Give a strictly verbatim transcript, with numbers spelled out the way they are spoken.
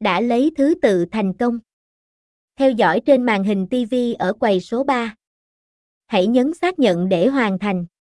đã lấy thứ tự thành công. Theo dõi trên màn hình ti vi ở quầy số ba. Hãy nhấn xác nhận để hoàn thành.